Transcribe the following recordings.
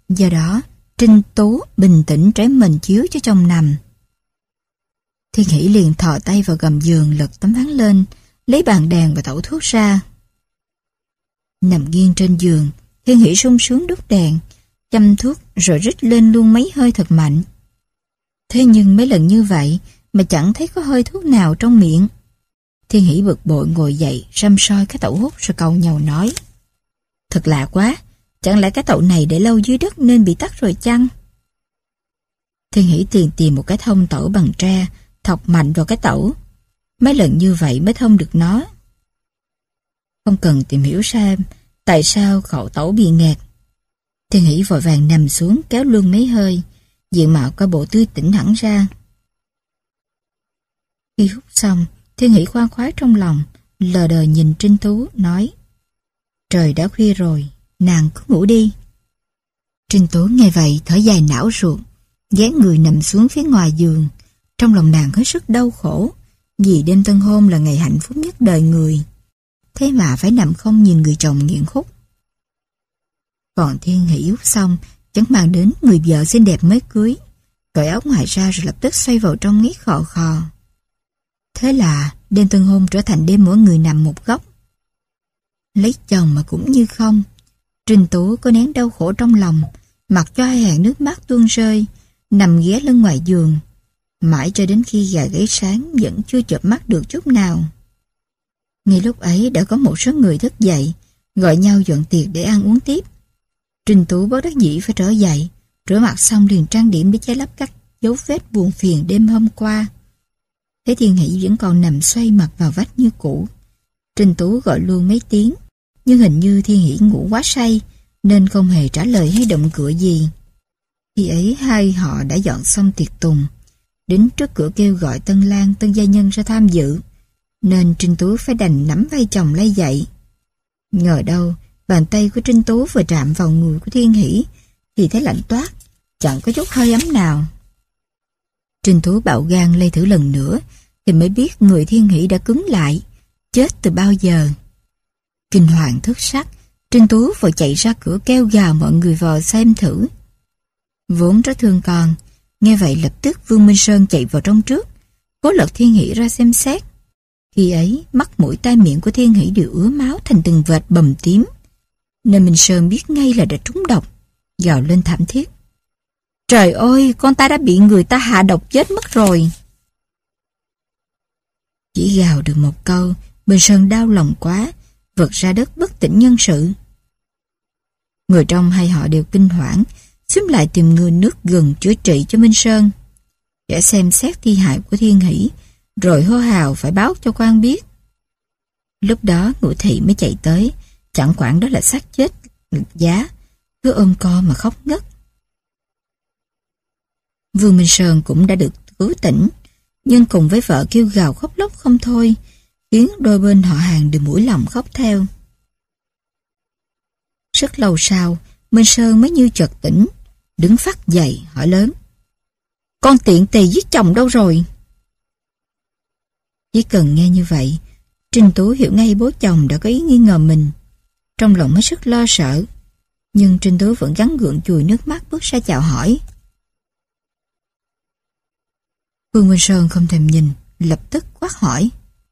Do đó, Trinh Tú bình tĩnh trém mền chiếu cho chồng nằm. Thiên Hỷ liền thò tay vào gầm giường lật tấm ván lên, lấy bàn đèn và tẩu thuốc ra. Nằm nghiêng trên giường, Thiên Hỷ sung sướng đốt đèn, châm thuốc rồi rít lên luôn mấy hơi thật mạnh. Thế nhưng mấy lần như vậy mà chẳng thấy có hơi thuốc nào trong miệng. Thiên Hỷ bực bội ngồi dậy, săm soi cái tẩu hút rồi cau nhàu nói: Thật lạ quá, chẳng lẽ cái tẩu này để lâu dưới đất nên bị tắc rồi chăng? Thiên Hỷ tìm một cái thông tẩu bằng tre, thọc mạnh vào cái tẩu. Mấy lần như vậy mới thông được nó. Không cần tìm hiểu xem tại sao khẩu tẩu bị nghẹt. Thiên Hỷ vội vàng nằm xuống kéo luôn mấy hơi, diện mạo coi bộ tươi tỉnh hẳn ra. Khi hút xong, Thiên Hỷ khoan khoái trong lòng, lờ đờ nhìn Trinh Tú, nói: Trời đã khuya rồi, nàng cứ ngủ đi. Trinh Tú nghe vậy thở dài não ruột, ghé người nằm xuống phía ngoài giường. Trong lòng nàng hết sức đau khổ, vì đêm tân hôn là ngày hạnh phúc nhất đời người. Thế mà phải nằm không nhìn người chồng nghiện hút. Còn Thiên Hỷ hút xong, chẳng màng đến người vợ xinh đẹp mới cưới, cởi áo ngoài ra rồi lập tức xoay vào trong nghĩ khò khò. Thế là đêm tân hôn trở thành đêm mỗi người nằm một góc. Lấy chồng mà cũng như không. Trinh Tú có nén đau khổ trong lòng, mặc cho hai hàng nước mắt tuôn rơi, nằm ghé lưng ngoài giường, mãi cho đến khi gà gáy sáng vẫn chưa chợp mắt được chút nào. Ngay lúc ấy đã có một số người thức dậy, gọi nhau dọn tiệc để ăn uống tiếp. Trinh Tú bất đắc dĩ phải trở dậy, rửa mặt xong liền trang điểm để che lấp các dấu vết buồn phiền đêm hôm qua. Thấy Thiên Hỷ vẫn còn nằm xoay mặt vào vách như cũ. Trinh Tú gọi luôn mấy tiếng, nhưng hình như Thiên Hỷ ngủ quá say, nên không hề trả lời hay động cựa gì. Khi ấy hai họ đã dọn xong tiệc tùng, đến trước cửa kêu gọi tân lang tân gia nhân ra tham dự, nên Trinh Tú phải đành nắm vai chồng lay dậy. Ngờ đâu, bàn tay của Trinh Tú vừa chạm vào người của Thiên Hỷ thì thấy lạnh toát, chẳng có chút hơi ấm nào. Trinh Tú bạo gan lay thử lần nữa thì mới biết người Thiên Hỷ đã cứng lại, chết từ bao giờ. Kinh hoàng thất sắc, Trinh Tú vội chạy ra cửa kêu gào mọi người vào xem thử. Vốn rất thương con, nghe vậy lập tức Vương Minh Sơn chạy vào trong trước, cố lật Thiên Hỷ ra xem xét. Khi ấy, mắt mũi tai miệng của Thiên Hỷ đều ứa máu thành từng vệt bầm tím, nên Minh Sơn biết ngay là đã trúng độc, gào lên thảm thiết: Trời ơi, con ta đã bị người ta hạ độc chết mất rồi. Chỉ gào được một câu, Minh Sơn đau lòng quá, vật ra đất bất tỉnh nhân sự. Người trong hai họ đều kinh hoảng, xúm lại tìm người nước gần chữa trị cho Minh Sơn. Để xem xét thi hại của Thiên Hỷ, rồi hô hào phải báo cho quan biết. Lúc đó Ngũ Thị mới chạy tới, chẳng quản đó là xác chết giá, cứ ôm co mà khóc ngất. Vương Minh Sơn cũng đã được cứu tỉnh, nhưng cùng với vợ kêu gào khóc lóc không thôi, khiến đôi bên họ hàng đều mũi lòng khóc theo. Rất lâu sau, Minh Sơn mới như chợt tỉnh, đứng phắt dậy hỏi lớn: Con tiện tỳ giết chồng đâu rồi? Chỉ cần nghe như vậy, Trinh Tú hiểu ngay bố chồng đã có ý nghi ngờ mình. Trong lòng hết sức lo sợ, nhưng Trinh Tú vẫn gắng gượng chùi nước mắt bước ra chào hỏi. Vương Minh Sơn không thèm nhìn, lập tức quát hỏi: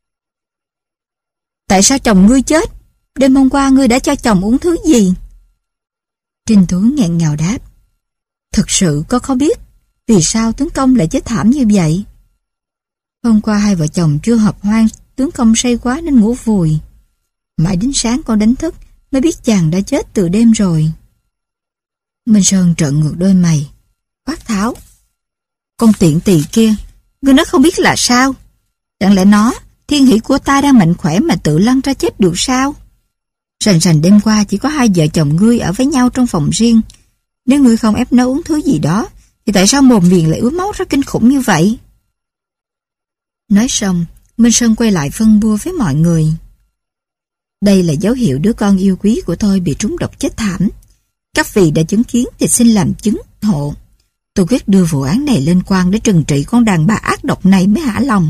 Tại sao chồng ngươi chết? Đêm hôm qua ngươi đã cho chồng uống thứ gì? Trinh Tú nghẹn ngào đáp: Thực sự con không biết vì sao tướng công lại chết thảm như vậy. Hôm qua hai vợ chồng chưa hợp hoan, tướng công say quá nên ngủ vùi. Mãi đến sáng con đánh thức mới biết chàng đã chết từ đêm rồi. Minh Sơn trợn ngược đôi mày, quát tháo: Con tiện tỳ kia, ngươi nói không biết là sao? Chẳng lẽ nó, Thiên Hỷ của ta đang mạnh khỏe mà tự lăn ra chết được sao? Rành rành đêm qua chỉ có hai vợ chồng ngươi ở với nhau trong phòng riêng. Nếu ngươi không ép nó uống thứ gì đó, thì tại sao mồm miệng lại ứa máu ra kinh khủng như vậy? Nói xong, Minh Sơn quay lại phân bua với mọi người: Đây là dấu hiệu đứa con yêu quý của tôi bị trúng độc chết thảm. Các vị đã chứng kiến thì xin làm chứng hộ. Tôi quyết đưa vụ án này lên quan để trừng trị con đàn bà ác độc này mới hả lòng.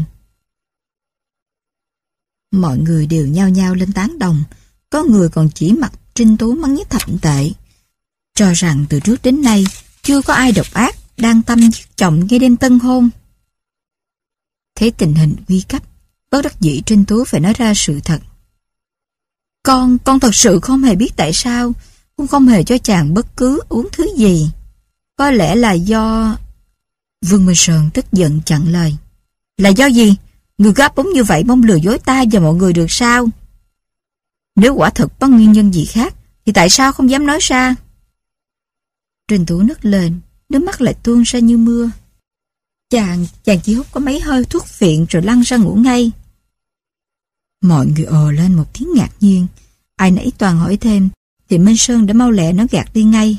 Mọi người đều nhao nhao lên tán đồng, có người còn chỉ mặt Trinh Tú mắng nhất thậm tệ. cho rằng từ trước đến nay chưa có ai độc ác đang tâm giết chồng ngay đêm tân hôn. Thấy tình hình nguy cấp, bất đắc dĩ Trinh Tú phải nói ra sự thật. Con thật sự không hề biết tại sao, cũng không hề cho chàng bất cứ uống thứ gì. Có lẽ là do... Vương Minh Sơn tức giận chặn lời. Là do gì? Người gáp úng như vậy mong lừa dối ta và mọi người được sao? Nếu quả thực có nguyên nhân gì khác, thì tại sao không dám nói ra? Trinh Tú nức lên, nước mắt lại tuôn ra như mưa. Chàng chỉ hút có mấy hơi thuốc phiện rồi lăn ra ngủ ngay. Mọi người ồ lên một tiếng ngạc nhiên. Ai nãy toàn hỏi thêm, thì Minh Sơn đã mau lẹ nó gạt đi ngay.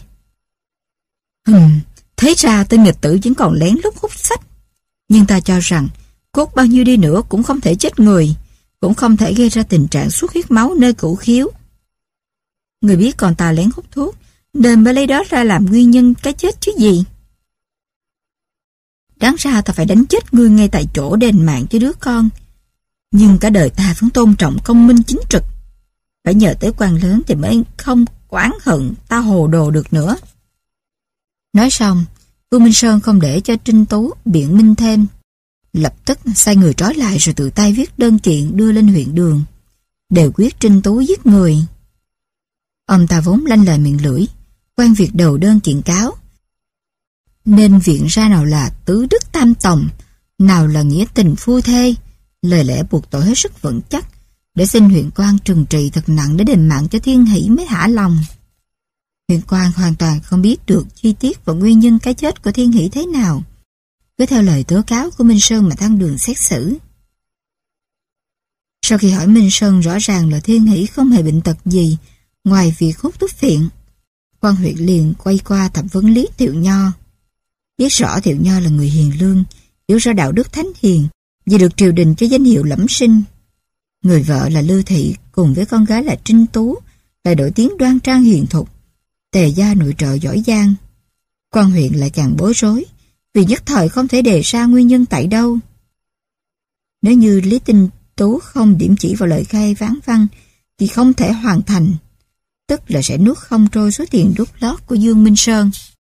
Thế ra tên nghịch tử vẫn còn lén lút hút sách. Nhưng ta cho rằng, cốt bao nhiêu đi nữa cũng không thể chết người, cũng không thể gây ra tình trạng xuất huyết máu nơi cửu khiếu. Người biết còn ta lén hút thuốc, nên mới lấy đó ra làm nguyên nhân cái chết chứ gì. Đáng ra ta phải đánh chết ngươi ngay tại chỗ đền mạng cho đứa con. Nhưng cả đời ta vẫn tôn trọng công minh chính trực. Phải nhờ tới quan lớn thì mới không oán hận ta hồ đồ được nữa. Nói xong, Vương Minh Sơn không để cho Trinh Tú biện minh thêm. Lập tức sai người trói lại rồi tự tay viết đơn kiện đưa lên huyện đường. Đều quyết Trinh Tú giết người. Ông ta vốn lanh lời miệng lưỡi, quan việc đầu đơn kiện cáo. Nên viện ra nào là tứ đức tam tòng, nào là nghĩa tình phu thê, lời lẽ buộc tội hết sức vững chắc, để xin huyện quan trừng trị thật nặng để đền mạng cho Thiên Hỷ mới thả lòng. Huyện quan hoàn toàn không biết được chi tiết và nguyên nhân cái chết của Thiên Hỷ thế nào, cứ theo lời tố cáo của Minh Sơn mà thăng đường xét xử. Sau khi hỏi Minh Sơn rõ ràng là Thiên Hỷ không hề bệnh tật gì ngoài việc hút thuốc phiện, quan huyện liền quay qua thẩm vấn Lý Thiệu Nho. Biết rõ Thiệu Nho là người hiền lương, hiểu rõ đạo đức thánh hiền, vì được triều đình cho danh hiệu Lẫm Sinh. Người vợ là Lưu Thị cùng với con gái là Trinh Tú lại nổi tiếng đoan trang hiền thục, tề gia nội trợ giỏi giang. Quan huyện lại càng bối rối, vì nhất thời không thể đề ra nguyên nhân tại đâu. Nếu như Lý Trinh Tú không điểm chỉ vào lời khai ván văn thì không thể hoàn thành, tức là sẽ nuốt không trôi số tiền đút lót của Dương Minh Sơn.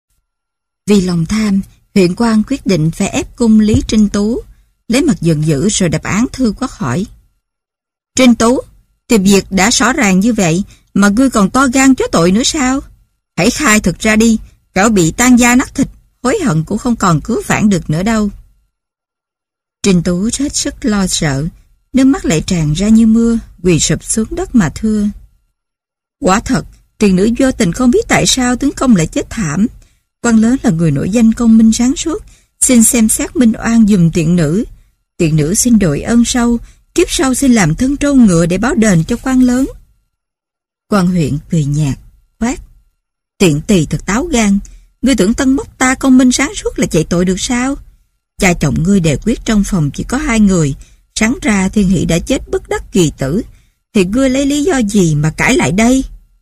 Vì lòng tham, huyện quan quyết định phải ép cung Lý Trinh Tú, lấy mặt giận dữ rồi đập án thư Quốc hỏi. Trinh Tú, thì việc đã rõ ràng như vậy mà ngươi còn to gan chối tội nữa sao? Hãy khai thực ra đi, kẻo bị tan da nát thịt, hối hận cũng không còn cứu vãn được nữa đâu. Trinh Tú hết sức lo sợ, nước mắt lại tràn ra như mưa, quỳ sụp xuống đất mà thưa. Quả thật, tiền nữ vô tình không biết tại sao tướng công lại chết thảm. Quan lớn là người nổi danh công minh sáng suốt, xin xem xét minh oan giùm tiện nữ. Tiện nữ xin đội ơn sâu, kiếp sau xin làm thân trâu ngựa để báo đền cho quan lớn. Quan huyện cười nhạt, quát. Tiện tỳ thật táo gan, ngươi tưởng tân bốc ta công minh sáng suốt là chạy tội được sao? Cha chồng ngươi đề quyết trong phòng chỉ có 2 người, sáng ra Thiên Hỷ đã chết bất đắc kỳ tử, thì ngươi lấy lý do gì mà cãi lại đây?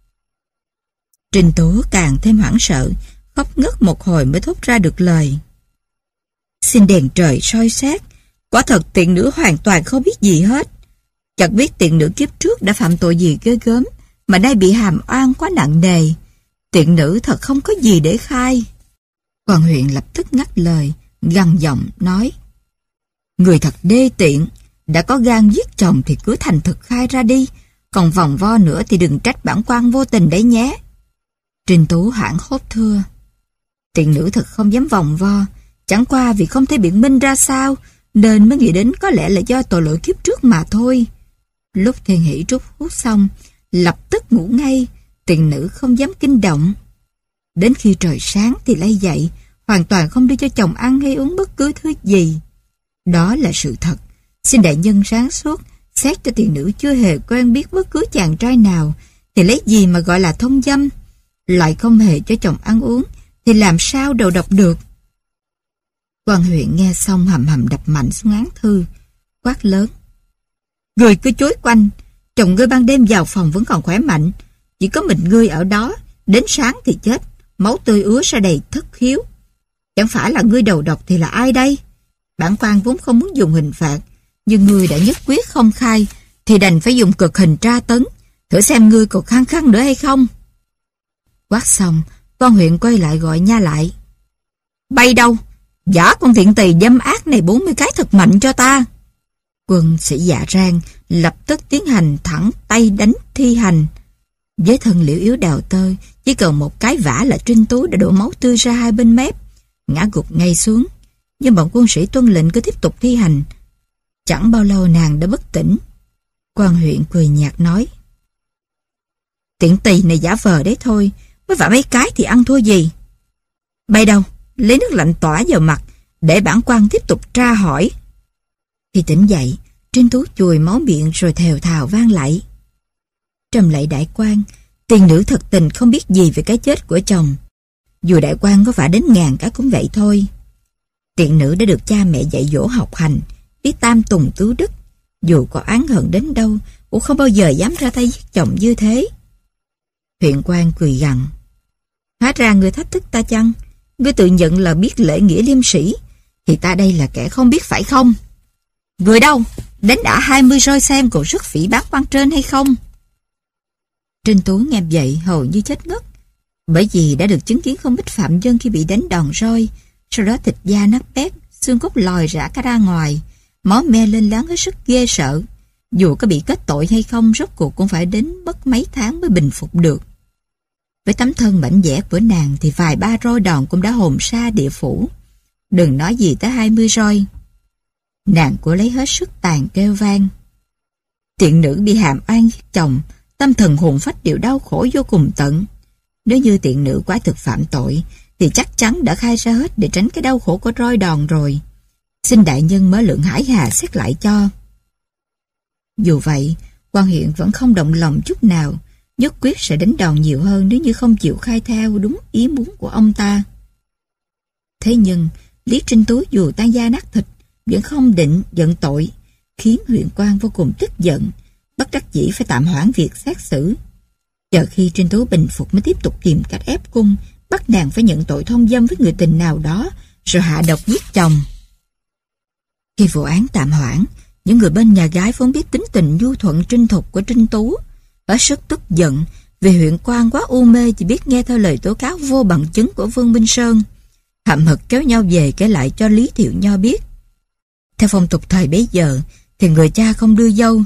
Trinh Tú càng thêm hoảng sợ, khóc ngất một hồi mới thốt ra được lời. Xin đèn trời soi xét, quả thật tiện nữ hoàn toàn không biết gì hết. Chẳng biết tiện nữ kiếp trước đã phạm tội gì ghê gớm, mà nay bị hàm oan quá nặng nề. Tiện nữ thật không có gì để khai. Quan huyện lập tức ngắt lời, gằn giọng nói. Người thật đê tiện, đã có gan giết chồng thì cứ thành thực khai ra đi, còn vòng vo nữa thì đừng trách bản quan vô tình đấy nhé. Trinh Tú hoảng hốt thưa. Tiện nữ thật không dám vòng vo, chẳng qua vì không thể biện minh ra sao, nên mới nghĩ đến có lẽ là do tội lỗi kiếp trước mà thôi. Lúc Thiên Hỷ rút hút xong, lập tức ngủ ngay, tiện nữ không dám kinh động. Đến khi trời sáng thì lay dậy, hoàn toàn không đưa cho chồng ăn hay uống bất cứ thứ gì. Đó là sự thật. Xin đại nhân sáng suốt, xét cho tiện nữ chưa hề quen biết bất cứ chàng trai nào, thì lấy gì mà gọi là thông dâm. Lại không hề cho chồng ăn uống, thì làm sao đầu độc được. Quan huyện nghe xong hầm hầm đập mạnh xuống án thư, quát lớn. Người cứ chối quanh, chồng ngươi ban đêm vào phòng vẫn còn khỏe mạnh, chỉ có mình ngươi ở đó, đến sáng thì chết, máu tươi ứa ra đầy thất khiếu. Chẳng phải là ngươi đầu độc thì là ai đây? Bản quan vốn không muốn dùng hình phạt, nhưng ngươi đã nhất quyết không khai, thì đành phải dùng cực hình tra tấn, thử xem ngươi còn khăng khăng nữa hay không. Quát xong, Quan huyện quay lại gọi Nha lại. Bay đâu? Giả con thiện tỳ dâm ác này 40 cái thật mạnh cho ta. Quân sĩ Dạ Rang lập tức tiến hành thẳng tay đánh thi hành. Với thân liễu yếu đào tơ, chỉ cần một cái vả là Trinh Tú đã đổ máu tươi ra hai bên mép, ngã gục ngay xuống. Nhưng bọn quân sĩ tuân lệnh cứ tiếp tục thi hành. Chẳng bao lâu nàng đã bất tỉnh. Quan huyện cười nhạt nói: Tiện tỳ này giả vờ đấy thôi, mới vả mấy cái thì ăn thua gì. Bay đâu? Lấy nước lạnh tỏa vào mặt, để bản quan tiếp tục tra hỏi. Khi tỉnh dậy, Trinh Tú chùi máu miệng rồi thều thào vang lạy. Trầm lạy đại quan, tiền nữ thật tình không biết gì về cái chết của chồng. Dù đại quan có vả đến ngàn cái cũng vậy thôi. Tiện nữ đã được cha mẹ dạy dỗ học hành, biết tam tùng tứ đức. Dù có oán hận đến đâu, cũng không bao giờ dám ra tay giết chồng như thế. Huyện quan cười gằn: Hóa ra ngươi thách thức ta chăng? Ngươi tự nhận là biết lễ nghĩa liêm sĩ, thì ta đây là kẻ không biết phải không? Người đâu? Đến đã 20 roi xem còn rất phỉ báng quan trên hay không? Trinh Tú nghe vậy hầu như chết ngất, bởi vì đã được chứng kiến không ít phạm nhân khi bị đánh đòn roi, sau đó thịt da nát bét, xương cốt lòi rã cả ra ngoài, máu me lên láng hết sức ghê sợ. Dù có bị kết tội hay không, rốt cuộc cũng phải đến mất mấy tháng mới bình phục được. Với tấm thân mảnh dẻ của nàng thì vài ba roi đòn cũng đã hồn sa địa phủ, đừng nói gì tới 20 roi. Nàng của lấy hết sức tàn kêu vang. Tiện nữ bị hàm oan giết chồng, tâm thần hồn phách đều đau khổ vô cùng tận. Nếu như tiện nữ quá thực phạm tội thì chắc chắn đã khai ra hết để tránh cái đau khổ của roi đòn rồi. Xin đại nhân mở lượng hải hà xét lại cho. Dù vậy, quan huyện vẫn không động lòng chút nào, nhất quyết sẽ đánh đòn nhiều hơn nếu như không chịu khai theo đúng ý muốn của ông ta. Thế nhưng, Lý Trinh Tú dù tan da nát thịt, vẫn không định nhận tội, khiến huyện quan vô cùng tức giận, bất đắc dĩ phải tạm hoãn việc xét xử. Chờ khi Trinh Tú bình phục mới tiếp tục tìm cách ép cung, bắt nàng phải nhận tội thông dâm với người tình nào đó, rồi hạ độc giết chồng. Khi vụ án tạm hoãn, những người bên nhà gái vốn biết tính tình nhu thuận trinh thục của Trinh Tú, hết sức tức giận vì huyện quan quá u mê chỉ biết nghe theo lời tố cáo vô bằng chứng của Vương Minh Sơn, hậm hực kéo nhau về kể lại cho Lý Thiệu Nho biết. Theo phong tục thời bấy giờ thì người cha không đưa dâu.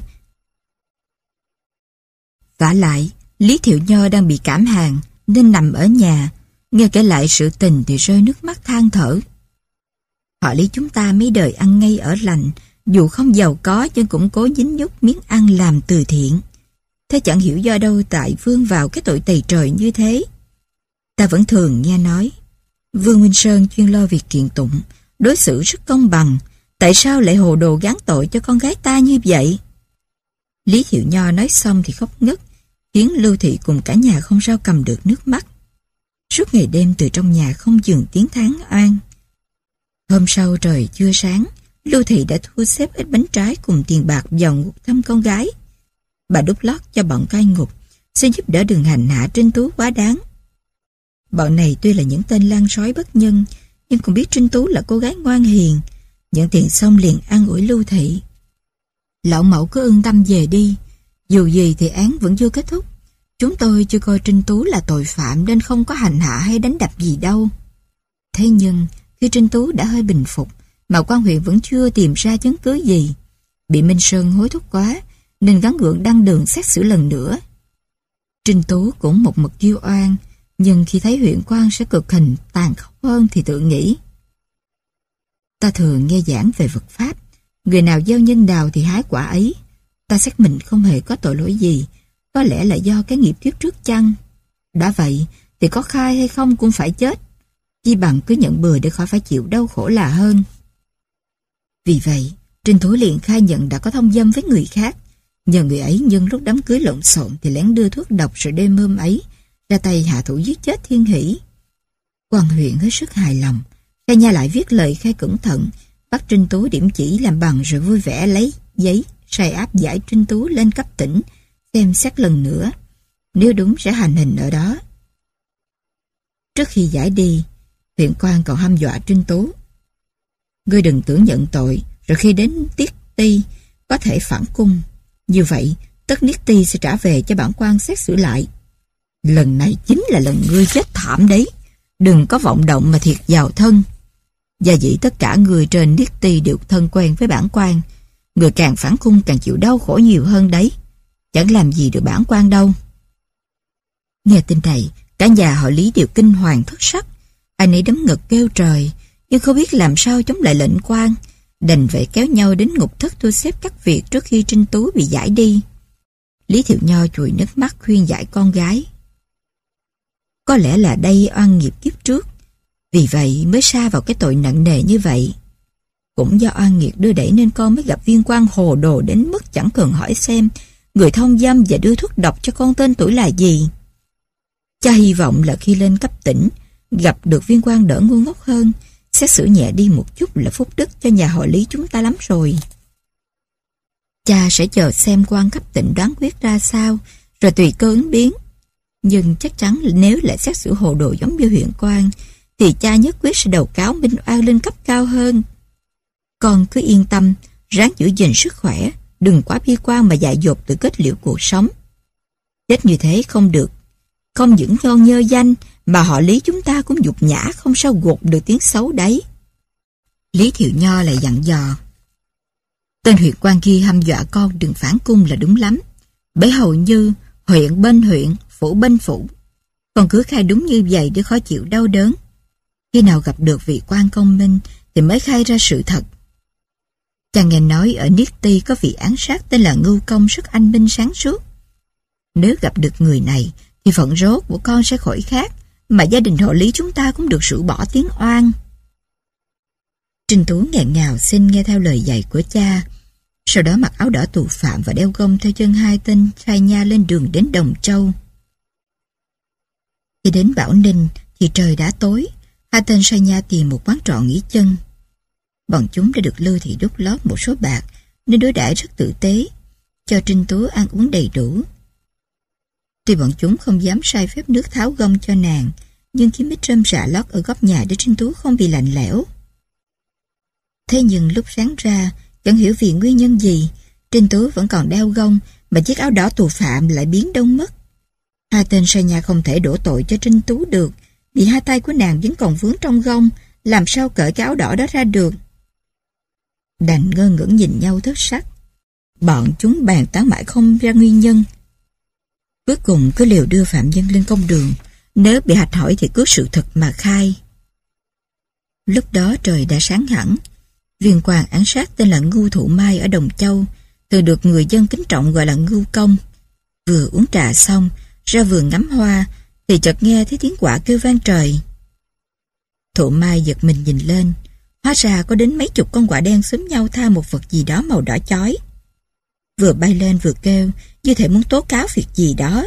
Vả lại, Lý Thiệu Nho đang bị cảm hàn nên nằm ở nhà, nghe kể lại sự tình thì rơi nước mắt than thở. Họ Lý chúng ta mấy đời ăn ngay ở lành, dù không giàu có nhưng cũng cố dính nhúc miếng ăn làm từ thiện. Thế chẳng hiểu do đâu tại Vương vào cái tội tày trời như thế. Ta vẫn thường nghe nói Vương Minh Sơn chuyên lo việc kiện tụng, đối xử rất công bằng, tại sao lại hồ đồ gán tội cho con gái ta như vậy? Lý Thiệu Nho nói xong thì khóc ngất, khiến Lưu Thị cùng cả nhà không sao cầm được nước mắt. Suốt ngày đêm từ trong nhà không dừng tiếng thán oan. Hôm sau trời chưa sáng, Lưu Thị đã thu xếp ít bánh trái cùng tiền bạc vào ngục thăm con gái. Bà đút lót cho bọn cai ngục, xin giúp đỡ đừng hành hạ Trinh Tú quá đáng. Bọn này tuy là những tên lang sói bất nhân, nhưng cũng biết Trinh Tú là cô gái ngoan hiền. Nhận tiền xong liền an ủi Lưu Thị. Lão mẫu cứ yên tâm về đi, dù gì thì án vẫn chưa kết thúc. Chúng tôi chưa coi Trinh Tú là tội phạm nên không có hành hạ hay đánh đập gì đâu. Thế nhưng, khi Trinh Tú đã hơi bình phục, mà quan huyện vẫn chưa tìm ra chứng cứ gì. Bị Minh Sơn hối thúc quá, nên gắng gượng đăng đường xét xử lần nữa. Trinh Tú cũng một mực kêu oan, nhưng khi thấy huyện quan sẽ cực hình tàn khốc hơn thì tự nghĩ. Ta thường nghe giảng về Phật Pháp, người nào gieo nhân đào thì hái quả ấy. Ta xét mình không hề có tội lỗi gì, có lẽ là do cái nghiệp kiếp trước chăng. Đã vậy thì có khai hay không cũng phải chết, chi bằng cứ nhận bừa để khỏi phải chịu đau khổ là hơn. Vì vậy, Trinh Tú liền khai nhận đã có thông dâm với người khác, nhờ người ấy nhân lúc đám cưới lộn xộn thì lén đưa thuốc độc rồi đêm hôm ấy ra tay hạ thủ giết chết Thiên Hỷ. Quan huyện hết sức hài lòng, Khai Nha lại viết lời khai cẩn thận, bắt Trinh Tú điểm chỉ làm bằng rồi vui vẻ lấy giấy sai áp giải Trinh Tú lên cấp tỉnh xem xét lần nữa, nếu đúng sẽ hành hình ở đó. Trước khi giải đi, huyện quan còn hăm dọa Trinh Tú. Ngươi đừng tưởng nhận tội rồi khi đến Tiết Ti có thể phản cung, như vậy tất Niết Ti sẽ trả về cho bản quan xét xử lại. Lần này chính là lần ngươi chết thảm. thảm đấy. Đừng có vọng động mà thiệt vào thân. Và dĩ tất cả người trên Niết Ti đều thân quen với bản quan. Người càng phản cung càng chịu đau khổ nhiều hơn đấy. Chẳng làm gì được bản quan đâu. Nghe tin này, cả nhà họ Lý đều kinh hoàng thất sắc. Ai nấy đấm ngực kêu trời, nhưng không biết làm sao chống lại lệnh quan. Đành vậy kéo nhau đến ngục thất thu xếp các việc trước khi Trinh Tú bị giải đi. Lý Thiệu Nho chùi nước mắt khuyên giải con gái. Có lẽ là đây oan nghiệp kiếp trước, vì vậy mới sa vào cái tội nặng nề như vậy. Cũng do oan nghiệt đưa đẩy nên con mới gặp viên quan hồ đồ đến mức chẳng cần hỏi xem người thông dâm và đưa thuốc độc cho con tên tuổi là gì. Cha hy vọng là khi lên cấp tỉnh, gặp được viên quan đỡ ngu ngốc hơn, xét xử nhẹ đi một chút là phúc đức cho nhà họ Lý chúng ta lắm rồi. Cha sẽ chờ xem quan cấp tỉnh đoán quyết ra sao, rồi tùy cơ ứng biến. Nhưng chắc chắn nếu lại xét xử hồ đồ giống như huyện quan, thì cha nhất quyết sẽ đầu cáo minh oan lên cấp cao hơn. Con cứ yên tâm, ráng giữ gìn sức khỏe, đừng quá bi quan mà dại dột tự kết liễu cuộc sống. Chết như thế không được, không những ngon nhơ danh mà họ Lý chúng ta cũng nhục nhã, không sao gột được tiếng xấu đấy. Lý Thiệu Nho lại dặn dò. Tên huyện quan kia hăm dọa con đừng phản cung là đúng lắm, bởi hầu như huyện bên huyện, phủ bên phủ. Con cứ khai đúng như vậy để khó chịu đau đớn. Khi nào gặp được vị quan công minh thì mới khai ra sự thật. Cha nghe nói ở Niết Ti có vị án sát tên là Ngưu Công rất anh minh sáng suốt. Nếu gặp được người này thì phận rốt của con sẽ khỏi khác, mà gia đình họ Lý chúng ta cũng được rũ bỏ tiếng oan. Trinh Tú nghẹn ngào xin nghe theo lời dạy của cha, sau đó mặc áo đỏ tù phạm và đeo gông theo chân hai tên sai nha lên đường đến Đồng Châu. Khi đến Bảo Ninh thì trời đã tối, hai tên sai nha tìm một quán trọ nghỉ chân. Bọn chúng đã được Lưu Thị đút lót một số bạc nên đối đãi rất tử tế, cho Trinh Tú ăn uống đầy đủ. Tuy bọn chúng không dám sai phép nước tháo gông cho nàng, nhưng kiếm ít rơm rạ lót ở góc nhà để Trinh Tú không bị lạnh lẽo. Thế nhưng lúc sáng ra, chẳng hiểu vì nguyên nhân gì, Trinh Tú vẫn còn đeo gông mà chiếc áo đỏ tù phạm lại biến đâu mất. Hai tên sai nhà không thể đổ tội cho Trinh Tú được, vì hai tay của nàng vẫn còn vướng trong gông, làm sao cởi cái áo đỏ đó ra được. Đành ngơ ngẩn nhìn nhau thất sắc. Bọn chúng bàn tán mãi không ra nguyên nhân. Cuối cùng cứ liều đưa phạm nhân lên công đường, nếu bị hạch hỏi thì cứ sự thật mà khai. Lúc đó trời đã sáng hẳn. Viên quan án sát tên là Ngưu Thụ Mai ở Đồng Châu, thường được người dân kính trọng gọi là Ngưu Công. Vừa uống trà xong, ra vườn ngắm hoa, thì chợt nghe thấy tiếng quạ kêu vang trời. Thụ Mai giật mình nhìn lên, hóa ra có đến mấy chục con quạ đen xúm nhau tha một vật gì đó màu đỏ chói. Vừa bay lên vừa kêu, như thể muốn tố cáo việc gì đó.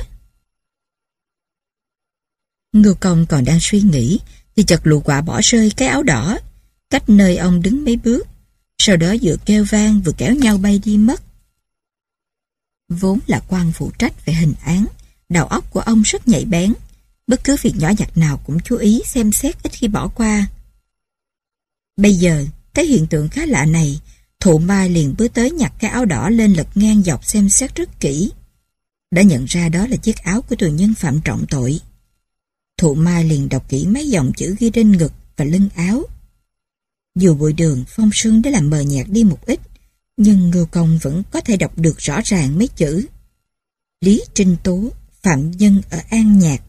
Ngưu Công còn đang suy nghĩ, thì chợt lũ quạ bỏ rơi cái áo đỏ, cách nơi ông đứng mấy bước, sau đó vừa kêu vang vừa kéo nhau bay đi mất. Vốn là quan phụ trách về hình án, đầu óc của ông rất nhạy bén, bất cứ việc nhỏ nhặt nào cũng chú ý xem xét ít khi bỏ qua. Bây giờ, thấy hiện tượng khá lạ này, Thụ Mai liền bước tới nhặt cái áo đỏ lên lật ngang dọc xem xét rất kỹ. Đã nhận ra đó là chiếc áo của tù nhân phạm trọng tội. Thụ Mai liền đọc kỹ mấy dòng chữ ghi trên ngực và lưng áo. Dù bụi đường, phong sương đã làm mờ nhạt đi một ít, nhưng Ngưu Công vẫn có thể đọc được rõ ràng mấy chữ: Lý Trinh Tú, phạm nhân ở An Nhạc.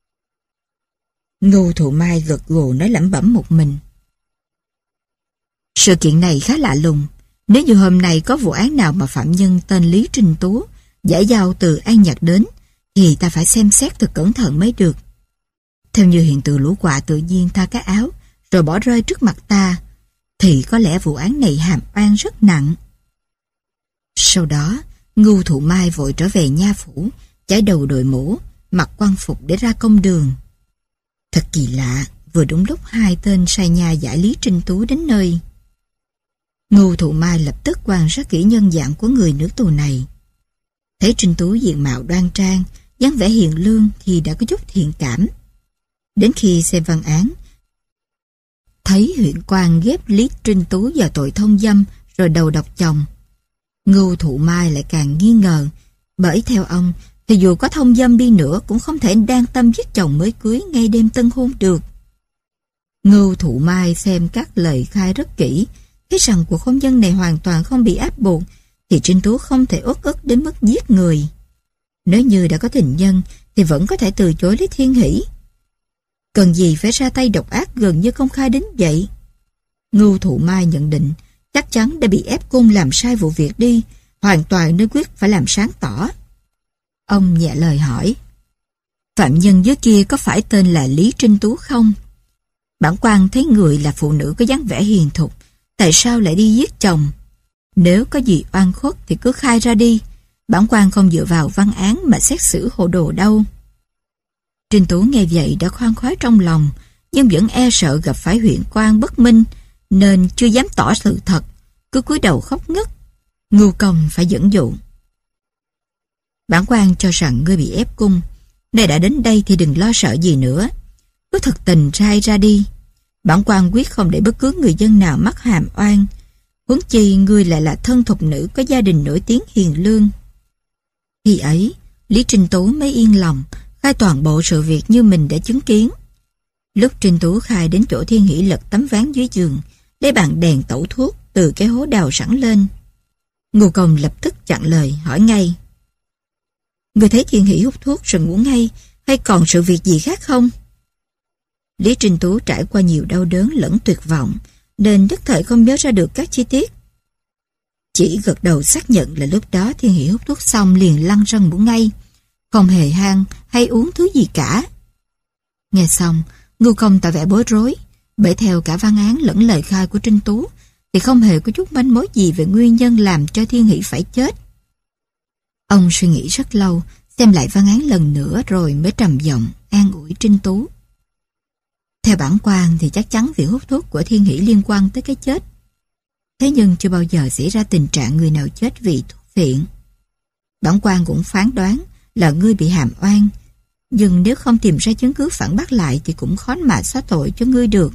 Ngưu Thụ Mai gật gù nói lẩm bẩm một mình. Sự kiện này khá lạ lùng. Nếu như hôm nay có vụ án nào mà phạm nhân tên Lý Trinh Tú giải giao từ An Nhạc đến, thì ta phải xem xét thật cẩn thận mới được. Theo như hiện tượng lũ quạ tự nhiên tha cái áo rồi bỏ rơi trước mặt ta, thì có lẽ vụ án này hàm oan rất nặng. Sau đó, Ngưu Thụ Mai vội trở về nha phủ, chải đầu đội mũ, mặc quan phục để ra công đường. Thật kỳ lạ, vừa đúng lúc hai tên sai nha giải Lý Trinh Tú đến nơi. Ngưu Thụ Mai lập tức quan sát kỹ nhân dạng của người nữ tù này. Thấy Trinh Tú diện mạo đoan trang, dáng vẻ hiền lương thì đã có chút thiện cảm. Đến khi xem văn án, thấy huyện quan ghép Lý Trinh Tú vào tội thông dâm rồi đầu độc chồng, Ngưu Thụ Mai lại càng nghi ngờ, bởi theo ông, thì dù có thông dâm đi nữa cũng không thể đang tâm giết chồng mới cưới ngay đêm tân hôn được. Ngưu Thụ Mai xem các lời khai rất kỹ, thấy rằng cuộc hôn nhân này hoàn toàn không bị áp buộc, thì Trinh Tú không thể uất ức đến mức giết người. Nếu như đã có tình nhân thì vẫn có thể từ chối lấy Thiên Hỷ. Cần gì phải ra tay độc ác gần như công khai đến vậy? Ngưu Thụ Mai nhận định chắc chắn đã bị ép cung làm sai vụ việc đi, hoàn toàn nên quyết phải làm sáng tỏ. Ông nhẹ lời hỏi: phạm nhân dưới kia có phải tên là Lý Trinh Tú không? Bản quan thấy người là phụ nữ có dáng vẻ hiền thục, tại sao lại đi giết chồng? Nếu có gì oan khuất thì cứ khai ra đi, bản quan không dựa vào văn án mà xét xử hồ đồ đâu. Trinh Tú nghe vậy đã khoan khoái trong lòng, nhưng vẫn e sợ gặp phải huyện quan bất minh, nên chưa dám tỏ sự thật, cứ cúi đầu khóc ngất. Ngưu Công phải dẫn dụ: bản quan cho rằng ngươi bị ép cung, nay đã đến đây thì đừng lo sợ gì nữa, cứ thật tình trai ra đi. Bản quan quyết không để bất cứ người dân nào mắc hàm oan, huống chi ngươi lại là thân thục nữ có gia đình nổi tiếng hiền lương. Khi ấy Lý Trinh Tú mới yên lòng khai toàn bộ sự việc như mình đã chứng kiến. Lúc Trinh Tú khai đến chỗ Thiên Hỷ lật tấm ván dưới giường, lấy bàn đèn tẩu thuốc từ cái hố đào sẵn lên, Ngưu Công lập tức chặn lời hỏi ngay: người thấy Thiên Hỷ hút thuốc rồi ngủ ngay, hay còn sự việc gì khác không? Lý Trinh Tú trải qua nhiều đau đớn lẫn tuyệt vọng, nên nhất thời không nhớ ra được các chi tiết. Chỉ gật đầu xác nhận là lúc đó Thiên Hỷ hút thuốc xong liền lăn ra ngủ ngay, không hề han hay uống thứ gì cả. Nghe xong, Ngưu Công tỏ vẻ bối rối, bởi theo cả văn án lẫn lời khai của Trinh Tú thì không hề có chút manh mối gì về nguyên nhân làm cho Thiên Hỷ phải chết. Ông suy nghĩ rất lâu, xem lại văn án lần nữa rồi mới trầm giọng an ủi Trinh Tú: theo bản quan thì chắc chắn việc hút thuốc của Thiên Hỷ liên quan tới cái chết. Thế nhưng chưa bao giờ xảy ra tình trạng người nào chết vì thuốc phiện. Bản quan cũng phán đoán là ngươi bị hàm oan, nhưng nếu không tìm ra chứng cứ phản bác lại thì cũng khó mà xóa tội cho ngươi được.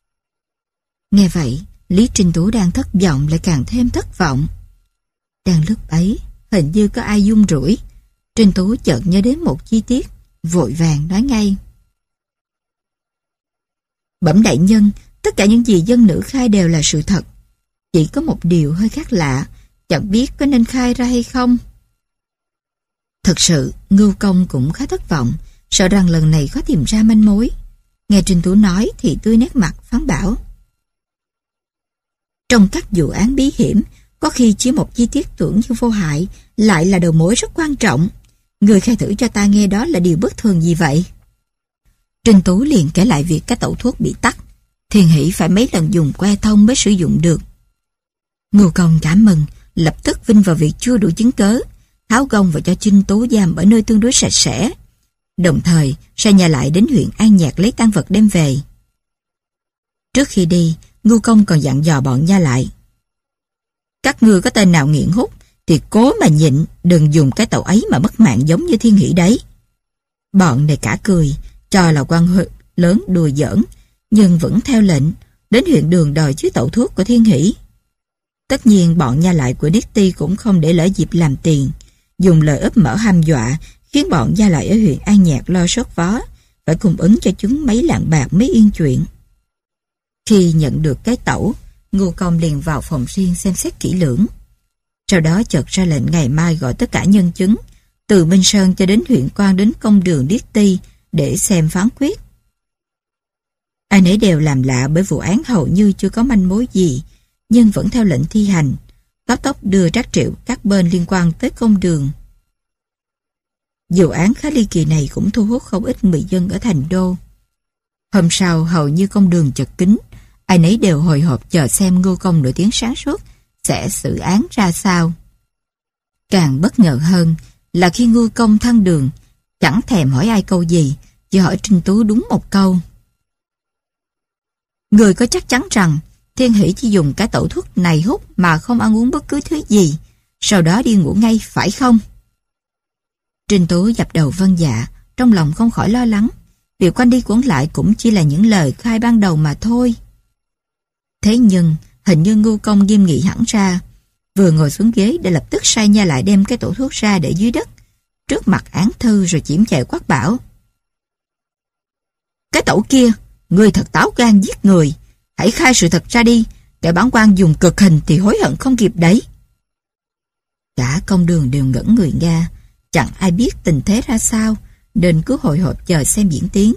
Nghe vậy, Lý Trinh Tú đang thất vọng lại càng thêm thất vọng. Đang lúc ấy, hình như có ai run rủi. Trinh Tú chợt nhớ đến một chi tiết, vội vàng nói ngay: bẩm đại nhân, tất cả những gì dân nữ khai đều là sự thật. Chỉ có một điều hơi khác lạ, chẳng biết có nên khai ra hay không. Thật sự, Ngưu Công cũng khá thất vọng, sợ rằng lần này khó tìm ra manh mối. Nghe Trinh Tú nói thì tươi nét mặt phán bảo: trong các vụ án bí hiểm, có khi chỉ một chi tiết tưởng như vô hại lại là đầu mối rất quan trọng. Người khai thử cho ta nghe đó là điều bất thường gì vậy? Trinh Tú liền kể lại việc cái tẩu thuốc bị tắt, Thiên Hỷ phải mấy lần dùng que thông mới sử dụng được. Ngưu Công cảm mừng, lập tức vinh vào việc chưa đủ chứng cớ, tháo gông và cho Trinh Tú giam ở nơi tương đối sạch sẽ, đồng thời sai nhà lại đến huyện An Nhạc lấy tang vật đem về. Trước khi đi, Ngưu Công còn dặn dò bọn nha lại: các ngươi có tên nào nghiện hút thì cố mà nhịn, đừng dùng cái tẩu ấy mà mất mạng giống như Thiên Hỷ đấy. Bọn này cả cười, cho là quan lớn đùa giỡn, nhưng vẫn theo lệnh đến huyện Đường đòi chiếc tẩu thuốc của Thiên Hỷ. Tất nhiên bọn nha lại của Điết Ti cũng không để lỡ dịp làm tiền, dùng lời ấp mở hăm dọa, khiến bọn gia lại ở huyện An Nhạc lo sốt vó, phải cung ứng cho chúng mấy lạng bạc mới yên chuyện. Khi nhận được cái tẩu, Ngưu Công liền vào phòng riêng xem xét kỹ lưỡng. Sau đó chợt ra lệnh ngày mai gọi tất cả nhân chứng, từ Minh Sơn cho đến huyện quan đến công đường Điết Ti để xem phán quyết. Ai nấy đều làm lạ bởi vụ án hầu như chưa có manh mối gì, nhưng vẫn theo lệnh thi hành, cấp tốc đưa trác triệu các bên liên quan tới công đường. Vụ án khá ly kỳ này cũng thu hút không ít người dân ở thành đô. Hôm sau hầu như công đường chật kín, ai nấy đều hồi hộp chờ xem Ngưu Công nổi tiếng sáng suốt sẽ xử án ra sao. Càng bất ngờ hơn là khi Ngưu Công thăng đường, chẳng thèm hỏi ai câu gì, chỉ hỏi Trinh Tú đúng một câu: người có chắc chắn rằng Thiên Hỷ chỉ dùng cái tẩu thuốc này hút mà không ăn uống bất cứ thứ gì, sau đó đi ngủ ngay phải không? Trinh Tú dập đầu vâng dạ, trong lòng không khỏi lo lắng, việc quanh đi quẩn lại cũng chỉ là những lời khai ban đầu mà thôi. Thế nhưng hình như Ngưu Công nghiêm nghị hẳn ra, vừa ngồi xuống ghế để lập tức sai nha lại đem cái tẩu thuốc ra để dưới đất, trước mặt án thư rồi chiếm chạy quát bảo: "Cái tẩu kia, ngươi thật táo gan giết người, hãy khai sự thật ra đi, để bản quan dùng cực hình thì hối hận không kịp đấy." Cả công đường đều ngẩn người nghe, chẳng ai biết tình thế ra sao, nên cứ hồi hộp chờ xem diễn tiến.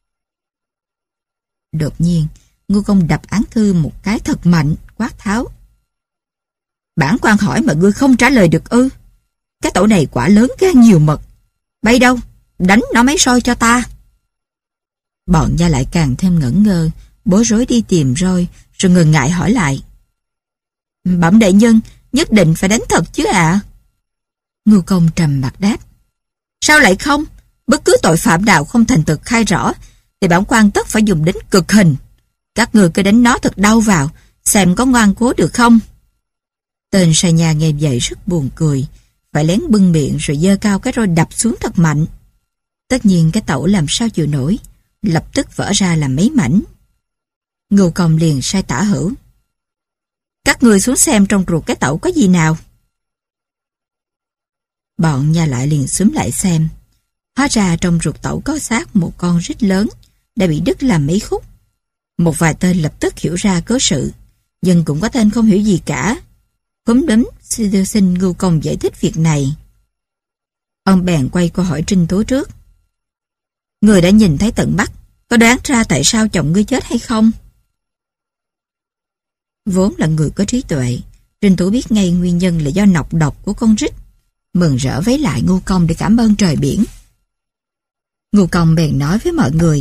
Đột nhiên, Ngưu Công đập án thư một cái thật mạnh, quát tháo: "Bản quan hỏi mà ngươi không trả lời được ư? Cái tổ này quả lớn gan nhiều mật. Bay đâu? Đánh nó mấy roi cho ta." Bọn gia lại càng thêm ngẩn ngơ, bối rối đi tìm roi, rồi ngần ngại hỏi lại: "Bẩm đại nhân, nhất định phải đánh thật chứ ạ?" Ngưu Công trầm mặt đáp: "Sao lại không? Bất cứ tội phạm nào không thành thực khai rõ thì bản quan tất phải dùng đến cực hình. Các người cứ đánh nó thật đau vào, xem có ngoan cố được không?" Tên sai nhà nghe vậy rất buồn cười, phải lén bưng miệng rồi giơ cao cái roi đập xuống thật mạnh. Tất nhiên cái tẩu làm sao chịu nổi, lập tức vỡ ra làm mấy mảnh. Ngưu Công liền sai tả hữu: "Các người xuống xem trong ruột cái tẩu có gì nào." Bọn nhà lại liền xúm lại xem. Hóa ra trong ruột tẩu có xác một con rít lớn đã bị đứt làm mấy khúc. Một vài tên lập tức hiểu ra cớ sự, nhưng cũng có tên không hiểu gì cả. Cúm đấm xin Ngưu Công giải thích việc này. Ông bèn quay qua hỏi Trinh Tú trước: "Người đã nhìn thấy tận mắt, có đoán ra tại sao chồng ngươi chết hay không?" Vốn là người có trí tuệ, Trinh Tú biết ngay nguyên nhân là do nọc độc của con rít, mừng rỡ vấy lại Ngưu Công để cảm ơn trời biển. Ngưu Công bèn nói với mọi người: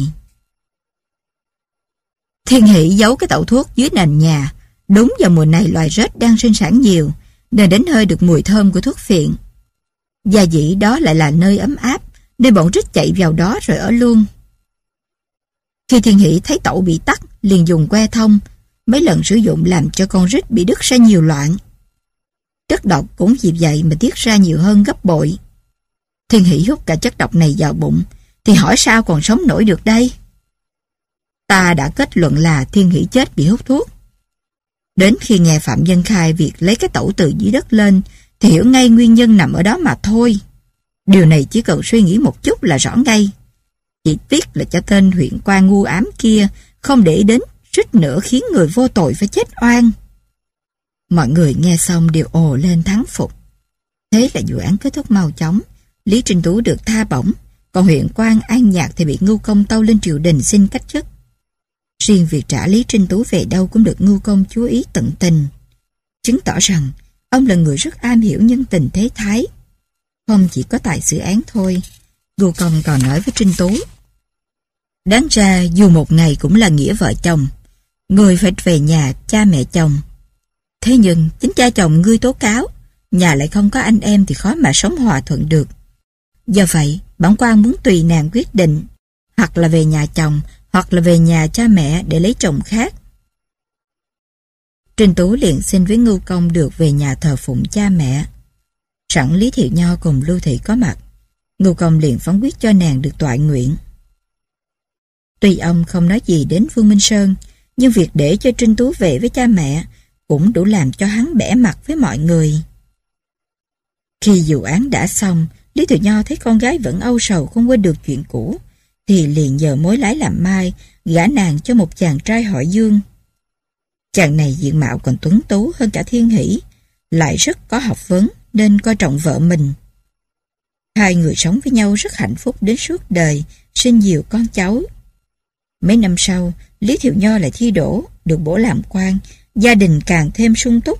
"Thiên Hỷ giấu cái tẩu thuốc dưới nền nhà. Đúng vào mùa này loài rết đang sinh sản nhiều, nên đến hơi được mùi thơm của thuốc phiện. Gia dĩ đó lại là nơi ấm áp, nên bọn rít chạy vào đó rồi ở luôn. Khi Thiên Hỷ thấy tẩu bị tắc, liền dùng que thông, mấy lần sử dụng làm cho con rít bị đứt ra nhiều loạn. Chất độc cũng vì vậy mà tiết ra nhiều hơn gấp bội. Thiên Hỷ hút cả chất độc này vào bụng, thì hỏi sao còn sống nổi được đây? Ta đã kết luận là Thiên Hỷ chết vì hút thuốc. Đến khi nghe phạm nhân khai việc lấy cái tẩu từ dưới đất lên, thì hiểu ngay nguyên nhân nằm ở đó mà thôi. Điều này chỉ cần suy nghĩ một chút là rõ ngay. Chỉ tiếc là cho tên huyện quan ngu ám kia không để đến suýt nữa khiến người vô tội phải chết oan." Mọi người nghe xong đều ồ lên thán phục. Thế là vụ án kết thúc mau chóng. Lý Trinh Tú được tha bổng, còn huyện quan An Nhạc thì bị Ngưu Công tâu lên triều đình xin cách chức. Riêng việc trả Lý Trinh Tú về đâu cũng được Ngưu Công chú ý tận tình, chứng tỏ rằng ông là người rất am hiểu nhân tình thế thái. Không chỉ có tài xử án thôi, Ngưu Công còn nói với Trinh Tú: "Đáng ra dù một ngày cũng là nghĩa vợ chồng, người phải về nhà cha mẹ chồng. Thế nhưng chính cha chồng ngươi tố cáo, nhà lại không có anh em thì khó mà sống hòa thuận được. Do vậy, bản quan muốn tùy nàng quyết định, hoặc là về nhà chồng, hoặc là về nhà cha mẹ để lấy chồng khác." Trinh Tú liền xin với Ngưu Công được về nhà thờ phụng cha mẹ. Sẵn Lý Thiệu Nho cùng Lưu Thị có mặt, Ngưu Công liền phán quyết cho nàng được toại nguyện. Tuy ông không nói gì đến Vương Minh Sơn, nhưng việc để cho Trinh Tú về với cha mẹ cũng đủ làm cho hắn bẽ mặt với mọi người. Khi vụ án đã xong, Lý Thiệu Nho thấy con gái vẫn âu sầu không quên được chuyện cũ, thì liền nhờ mối lái làm mai, gả nàng cho một chàng trai họ Dương. Chàng này diện mạo còn tuấn tú hơn cả Thiên Hỷ, lại rất có học vấn nên coi trọng vợ mình. Hai người sống với nhau rất hạnh phúc đến suốt đời, sinh nhiều con cháu. Mấy năm sau, Lý Thiệu Nho lại thi đỗ, được bổ làm quan, gia đình càng thêm sung túc.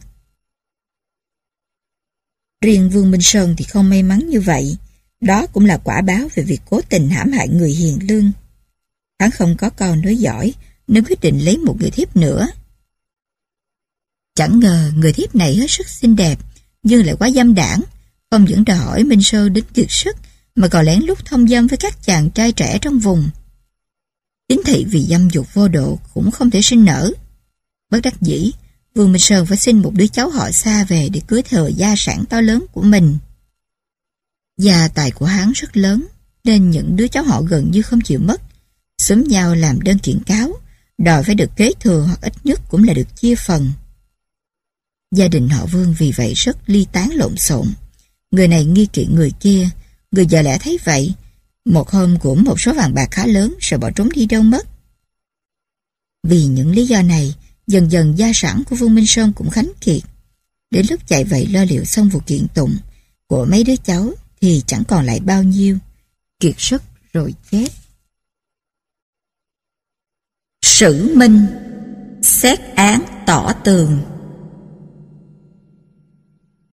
Riêng Vương Minh Sơn thì không may mắn như vậy. Đó cũng là quả báo về việc cố tình hãm hại người hiền lương. Hắn không có con nối dõi nên quyết định lấy một người thiếp nữa. Chẳng ngờ người thiếp này hết sức xinh đẹp, nhưng lại quá dâm đảng, không những đòi hỏi Minh Sơn đến kiệt sức mà còn lén lút thông dâm với các chàng trai trẻ trong vùng. Chính thị vì dâm dục vô độ cũng không thể sinh nở. Bất đắc dĩ, Vương Minh Sơn phải xin một đứa cháu họ xa về để cưới thừa gia sản to lớn của mình. Gia tài của hắn rất lớn, nên những đứa cháu họ gần như không chịu mất, xúm nhau làm đơn kiện cáo, đòi phải được kế thừa hoặc ít nhất cũng là được chia phần. Gia đình họ Vương vì vậy rất ly tán lộn xộn. Người này nghi kỵ người kia, Người vợ lẽ thấy vậy, một hôm cũng một số vàng bạc khá lớn rồi bỏ trốn đi đâu mất. Vì những lý do này, dần dần gia sản của Vương Minh Sơn cũng khánh kiệt. Đến lúc chạy vậy lo liệu xong vụ kiện tụng của mấy đứa cháu thì chẳng còn lại bao nhiêu, kiệt sức rồi chết. Sử Minh xét án tỏ tường.